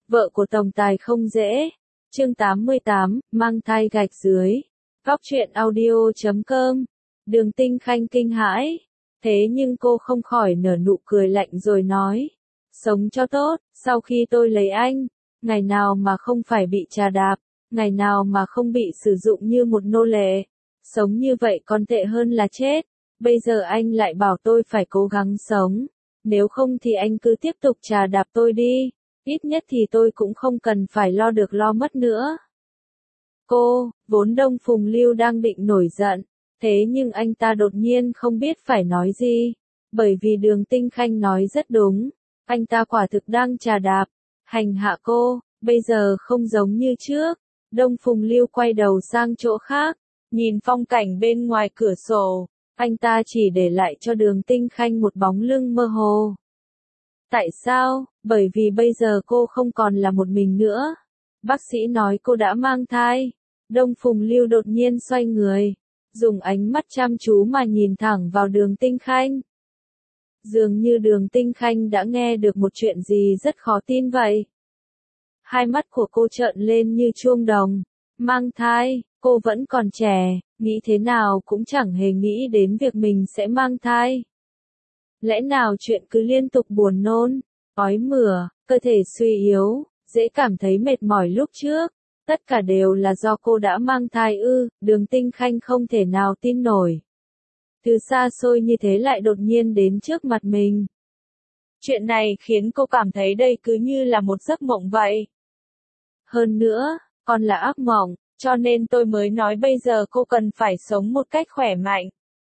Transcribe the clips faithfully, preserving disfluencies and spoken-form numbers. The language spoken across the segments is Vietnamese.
Vợ của tổng tài không dễ. Chương tám mươi tám, mang thai gạch dưới. Góc truyện audio chấm com. Đường Tinh Khanh kinh hãi. Thế nhưng cô không khỏi nở nụ cười lạnh rồi nói. Sống cho tốt, sau khi tôi lấy anh, ngày nào mà không phải bị trà đạp, ngày nào mà không bị sử dụng như một nô lệ. Sống như vậy còn tệ hơn là chết. Bây giờ anh lại bảo tôi phải cố gắng sống. Nếu không thì anh cứ tiếp tục trà đạp tôi đi. Ít nhất thì tôi cũng không cần phải lo được lo mất nữa. Cô, vốn Đông Phùng Lưu đang định nổi giận. Thế nhưng anh ta đột nhiên không biết phải nói gì. Bởi vì Đường Tinh Khanh nói rất đúng. Anh ta quả thực đang trà đạp, hành hạ cô, bây giờ không giống như trước. Đông Phùng Lưu quay đầu sang chỗ khác, nhìn phong cảnh bên ngoài cửa sổ. Anh ta chỉ để lại cho Đường Tinh Khanh một bóng lưng mơ hồ. Tại sao? Bởi vì bây giờ cô không còn là một mình nữa. Bác sĩ nói cô đã mang thai. Đông Phùng Lưu đột nhiên xoay người, dùng ánh mắt chăm chú mà nhìn thẳng vào Đường Tinh Khanh. Dường như Đường Tinh Khanh đã nghe được một chuyện gì rất khó tin vậy. Hai mắt của cô trợn lên như chuông đồng. Mang thai, cô vẫn còn trẻ, nghĩ thế nào cũng chẳng hề nghĩ đến việc mình sẽ mang thai. Lẽ nào chuyện cứ liên tục buồn nôn, ói mửa, cơ thể suy yếu, dễ cảm thấy mệt mỏi lúc trước, tất cả đều là do cô đã mang thai ư? Đường Tinh Khanh không thể nào tin nổi. Từ xa xôi như thế lại đột nhiên đến trước mặt mình. Chuyện này khiến cô cảm thấy đây cứ như là một giấc mộng vậy. Hơn nữa, còn là ác mộng, cho nên tôi mới nói bây giờ cô cần phải sống một cách khỏe mạnh.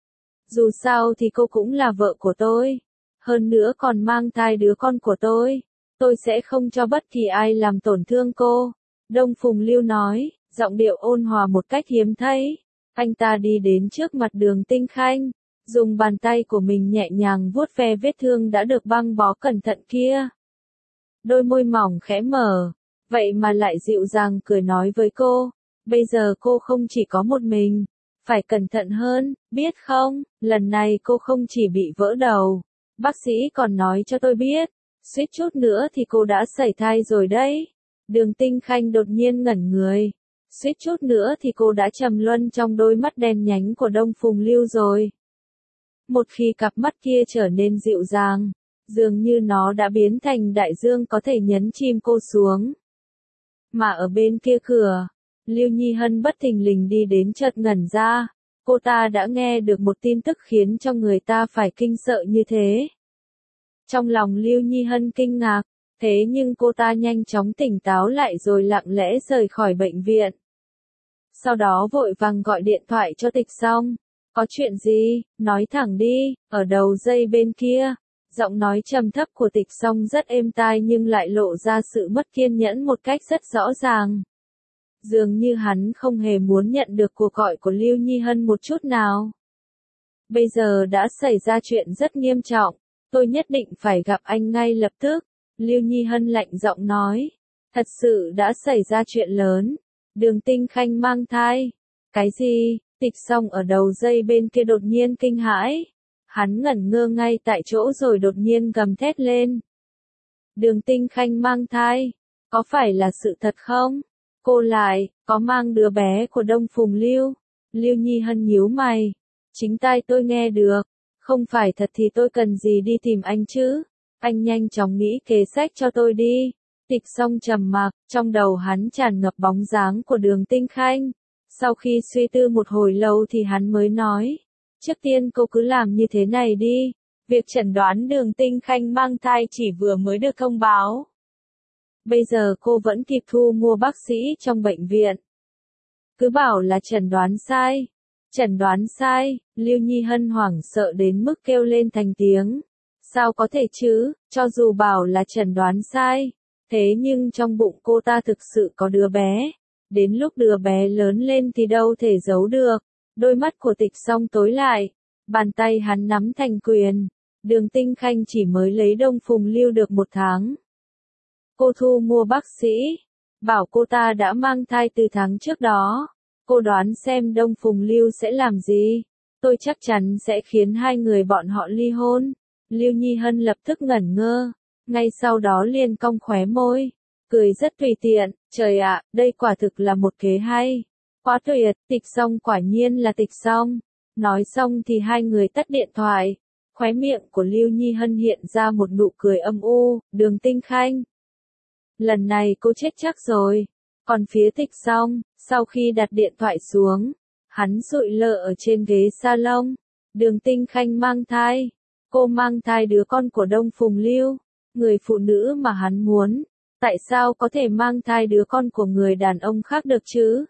Dù sao thì cô cũng là vợ của tôi. Hơn nữa còn mang thai đứa con của tôi. Tôi sẽ không cho bất kỳ ai làm tổn thương cô. Đông Phùng Lưu nói, giọng điệu ôn hòa một cách hiếm thấy. Anh ta đi đến trước mặt Đường Tinh Khanh, dùng bàn tay của mình nhẹ nhàng vuốt ve vết thương đã được băng bó cẩn thận kia. Đôi môi mỏng khẽ mở, vậy mà lại dịu dàng cười nói với cô. Bây giờ cô không chỉ có một mình, phải cẩn thận hơn, biết không, lần này cô không chỉ bị vỡ đầu. Bác sĩ còn nói cho tôi biết, suýt chút nữa thì cô đã sảy thai rồi đấy. Đường Tinh Khanh đột nhiên ngẩn người. Suýt chút nữa thì cô đã trầm luân trong đôi mắt đen nhánh của Đông Phùng Lưu rồi. Một khi cặp mắt kia trở nên dịu dàng, dường như nó đã biến thành đại dương có thể nhấn chìm cô xuống. Mà ở bên kia cửa, Lưu Nhi Hân bất thình lình đi đến chợt ngẩn ra. Cô ta đã nghe được một tin tức khiến cho người ta phải kinh sợ như thế. Trong lòng Lưu Nhi Hân kinh ngạc. Thế nhưng cô ta nhanh chóng tỉnh táo lại rồi lặng lẽ rời khỏi bệnh viện. Sau đó vội vàng gọi điện thoại cho Tịch Song. Có chuyện gì, nói thẳng đi, ở đầu dây bên kia. Giọng nói trầm thấp của Tịch Song rất êm tai nhưng lại lộ ra sự mất kiên nhẫn một cách rất rõ ràng. Dường như hắn không hề muốn nhận được cuộc gọi của Lưu Nhi Hân một chút nào. Bây giờ đã xảy ra chuyện rất nghiêm trọng, tôi nhất định phải gặp anh ngay lập tức. Lưu Nhi Hân lạnh giọng nói. Thật sự đã xảy ra chuyện lớn. Đường Tinh Khanh mang thai. Cái gì? Tịch Song ở đầu dây bên kia đột nhiên kinh hãi. Hắn ngẩn ngơ ngay tại chỗ rồi đột nhiên gầm thét lên. Đường Tinh Khanh mang thai. Có phải là sự thật không? Cô lại, có mang đứa bé của Đông Phùng Lưu. Lưu Nhi Hân nhíu mày. Chính tai tôi nghe được. Không phải thật thì tôi cần gì đi tìm anh chứ? Anh nhanh chóng nghĩ kế sách cho tôi đi. Tịch Song trầm mặc, trong đầu hắn tràn ngập bóng dáng của Đường Tinh Khanh. Sau khi suy tư một hồi lâu thì hắn mới nói. Trước tiên cô cứ làm như thế này đi. Việc chẩn đoán Đường Tinh Khanh mang thai chỉ vừa mới được thông báo. Bây giờ cô vẫn kịp thu mua bác sĩ trong bệnh viện. Cứ bảo là chẩn đoán sai. Chẩn đoán sai, Lưu Nhi Hân hoảng sợ đến mức kêu lên thành tiếng. Sao có thể chứ, cho dù bảo là chẩn đoán sai, thế nhưng trong bụng cô ta thực sự có đứa bé. Đến lúc đứa bé lớn lên thì đâu thể giấu được. Đôi mắt của Tịch Song tối lại, bàn tay hắn nắm thành quyền. Đường Tinh Khanh chỉ mới lấy Đông Phùng Lưu được một tháng. Cô thu mua bác sĩ, bảo cô ta đã mang thai từ tháng trước đó. Cô đoán xem Đông Phùng Lưu sẽ làm gì. Tôi chắc chắn sẽ khiến hai người bọn họ ly hôn. Lưu Nhi Hân lập tức ngẩn ngơ, ngay sau đó liền cong khóe môi. cười rất tùy tiện, trời ạ, đây quả thực là một kế hay. Quá tuyệt, Tịch Song quả nhiên là Tịch Song. Nói xong thì hai người tắt điện thoại. Khóe miệng của Lưu Nhi Hân hiện ra một nụ cười âm u, Đường Tinh Khanh. Lần này cô chết chắc rồi. Còn phía Tịch Song, sau khi đặt điện thoại xuống, hắn sụi lơ ở trên ghế salon. Đường Tinh Khanh mang thai. Cô mang thai đứa con của Đông Phùng Lưu, người phụ nữ mà hắn muốn. Tại sao có thể mang thai đứa con của người đàn ông khác được chứ?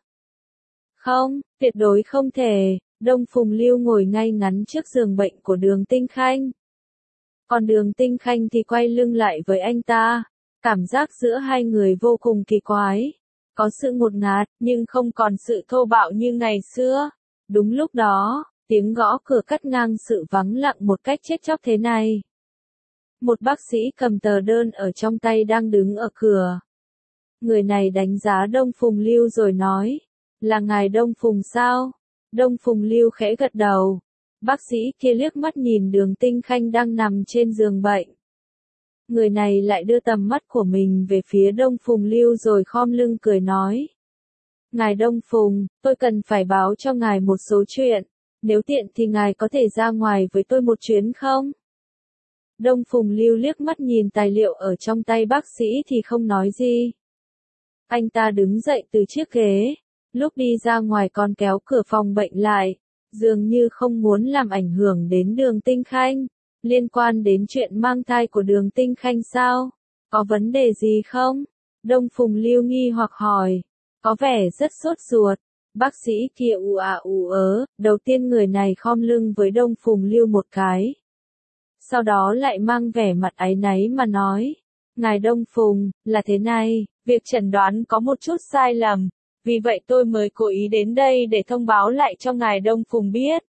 Không, tuyệt đối không thể. Đông Phùng Lưu ngồi ngay ngắn trước giường bệnh của Đường Tinh Khanh. Còn Đường Tinh Khanh thì quay lưng lại với anh ta. Cảm giác giữa hai người vô cùng kỳ quái. Có sự ngột ngạt, nhưng không còn sự thô bạo như ngày xưa. Đúng lúc đó, tiếng gõ cửa cắt ngang sự vắng lặng một cách chết chóc thế này. Một bác sĩ cầm tờ đơn ở trong tay đang đứng ở cửa. Người này đánh giá Đông Phùng Lưu rồi nói, là ngài Đông Phùng sao? Đông Phùng Lưu khẽ gật đầu. Bác sĩ kia liếc mắt nhìn Đường Tinh Khanh đang nằm trên giường bệnh. Người này lại đưa tầm mắt của mình về phía Đông Phùng Lưu rồi khom lưng cười nói. Ngài Đông Phùng, tôi cần phải báo cho ngài một số chuyện. Nếu tiện thì ngài có thể ra ngoài với tôi một chuyến không? Đông Phùng Lưu liếc mắt nhìn tài liệu ở trong tay bác sĩ thì không nói gì. Anh ta đứng dậy từ chiếc ghế. Lúc đi ra ngoài còn kéo cửa phòng bệnh lại. Dường như không muốn làm ảnh hưởng đến Đường Tinh Khanh. Liên quan đến chuyện mang thai của Đường Tinh Khanh sao? Có vấn đề gì không? Đông Phùng Lưu nghi hoặc hỏi. Có vẻ rất sốt ruột. Bác sĩ kia ù à ù ớ. Đầu tiên người này khom lưng với Đông Phùng Lưu một cái. Sau đó lại mang vẻ mặt áy náy mà nói. Ngài Đông Phùng, là thế này, việc chẩn đoán có một chút sai lầm. Vì vậy tôi mới cố ý đến đây để thông báo lại cho ngài Đông Phùng biết.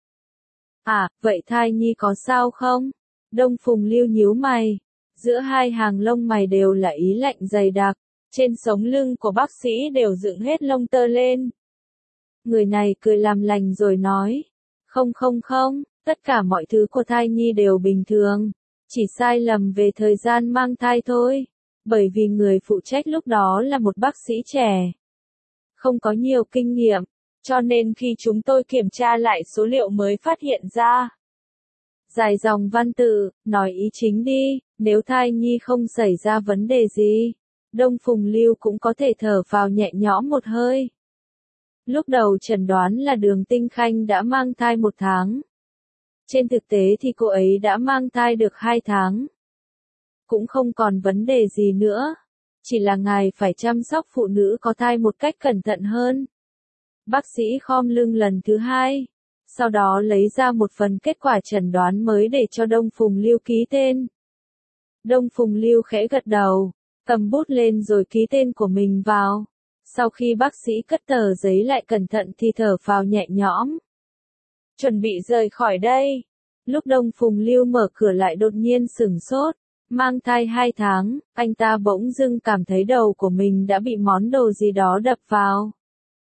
À, vậy thai nhi có sao không? Đông Phùng Lưu nhíu mày. Giữa hai hàng lông mày đều là ý lạnh dày đặc. Trên sống lưng của bác sĩ đều dựng hết lông tơ lên. Người này cười làm lành rồi nói. Không không không, tất cả mọi thứ của thai nhi đều bình thường. Chỉ sai lầm về thời gian mang thai thôi. Bởi vì người phụ trách lúc đó là một bác sĩ trẻ. Không có nhiều kinh nghiệm. Cho nên khi chúng tôi kiểm tra lại số liệu mới phát hiện ra. Dài dòng văn tự, nói ý chính đi, nếu thai nhi không xảy ra vấn đề gì. Đông Phùng Lưu cũng có thể thở phào nhẹ nhõm một hơi. Lúc đầu chẩn đoán là Đường Tinh Khanh đã mang thai một tháng. Trên thực tế thì cô ấy đã mang thai được hai tháng. Cũng không còn vấn đề gì nữa. Chỉ là ngài phải chăm sóc phụ nữ có thai một cách cẩn thận hơn. Bác sĩ khom lưng lần thứ hai. Sau đó lấy ra một phần kết quả chẩn đoán mới để cho Đông Phùng Lưu ký tên. Đông Phùng Lưu khẽ gật đầu, cầm bút lên rồi ký tên của mình vào. Sau khi bác sĩ cất tờ giấy lại cẩn thận thì thở phào nhẹ nhõm. Chuẩn bị rời khỏi đây. Lúc Đông Phùng Lưu mở cửa lại đột nhiên sửng sốt. Mang thai hai tháng, anh ta bỗng dưng cảm thấy đầu của mình đã bị món đồ gì đó đập vào.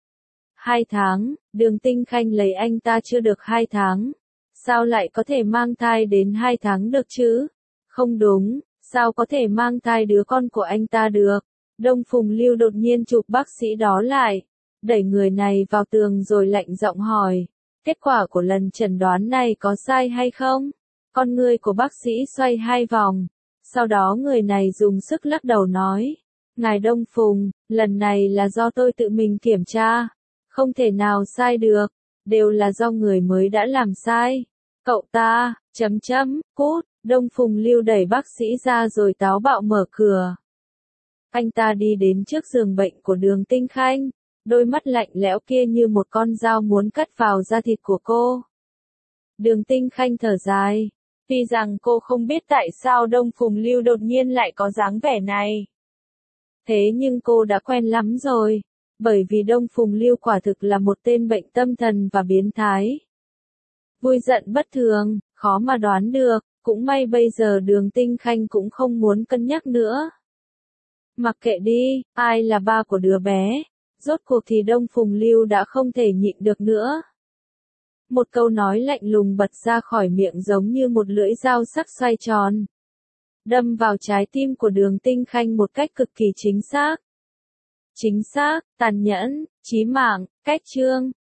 Hai tháng, Đường Tinh Khanh lấy anh ta chưa được hai tháng. Sao lại có thể mang thai đến hai tháng được chứ? Không đúng, sao có thể mang thai đứa con của anh ta được? Đông Phùng Lưu đột nhiên chụp bác sĩ đó lại, đẩy người này vào tường rồi lạnh giọng hỏi. Kết quả của lần chẩn đoán này có sai hay không? Con người của bác sĩ xoay hai vòng. Sau đó người này dùng sức lắc đầu nói. Ngài Đông Phùng, lần này là do tôi tự mình kiểm tra. Không thể nào sai được. Đều là do người mới đã làm sai. Cậu ta, chấm chấm, cút. Đông Phùng Lưu đẩy bác sĩ ra rồi táo bạo mở cửa. Anh ta đi đến trước giường bệnh của Đường Tinh Khanh. Đôi mắt lạnh lẽo kia như một con dao muốn cắt vào da thịt của cô. Đường Tinh Khanh thở dài. Tuy rằng cô không biết tại sao Đông Phùng Lưu đột nhiên lại có dáng vẻ này. Thế nhưng cô đã quen lắm rồi. Bởi vì Đông Phùng Lưu quả thực là một tên bệnh tâm thần và biến thái. Vui giận bất thường, khó mà đoán được. Cũng may bây giờ Đường Tinh Khanh cũng không muốn cân nhắc nữa. Mặc kệ đi, ai là ba của đứa bé. Rốt cuộc thì Đông Phùng Lưu đã không thể nhịn được nữa. Một câu nói lạnh lùng bật ra khỏi miệng giống như một lưỡi dao sắc xoay tròn. đâm vào trái tim của Đường Tinh Khanh một cách cực kỳ chính xác. Chính xác, tàn nhẫn, chí mạng, cách chương.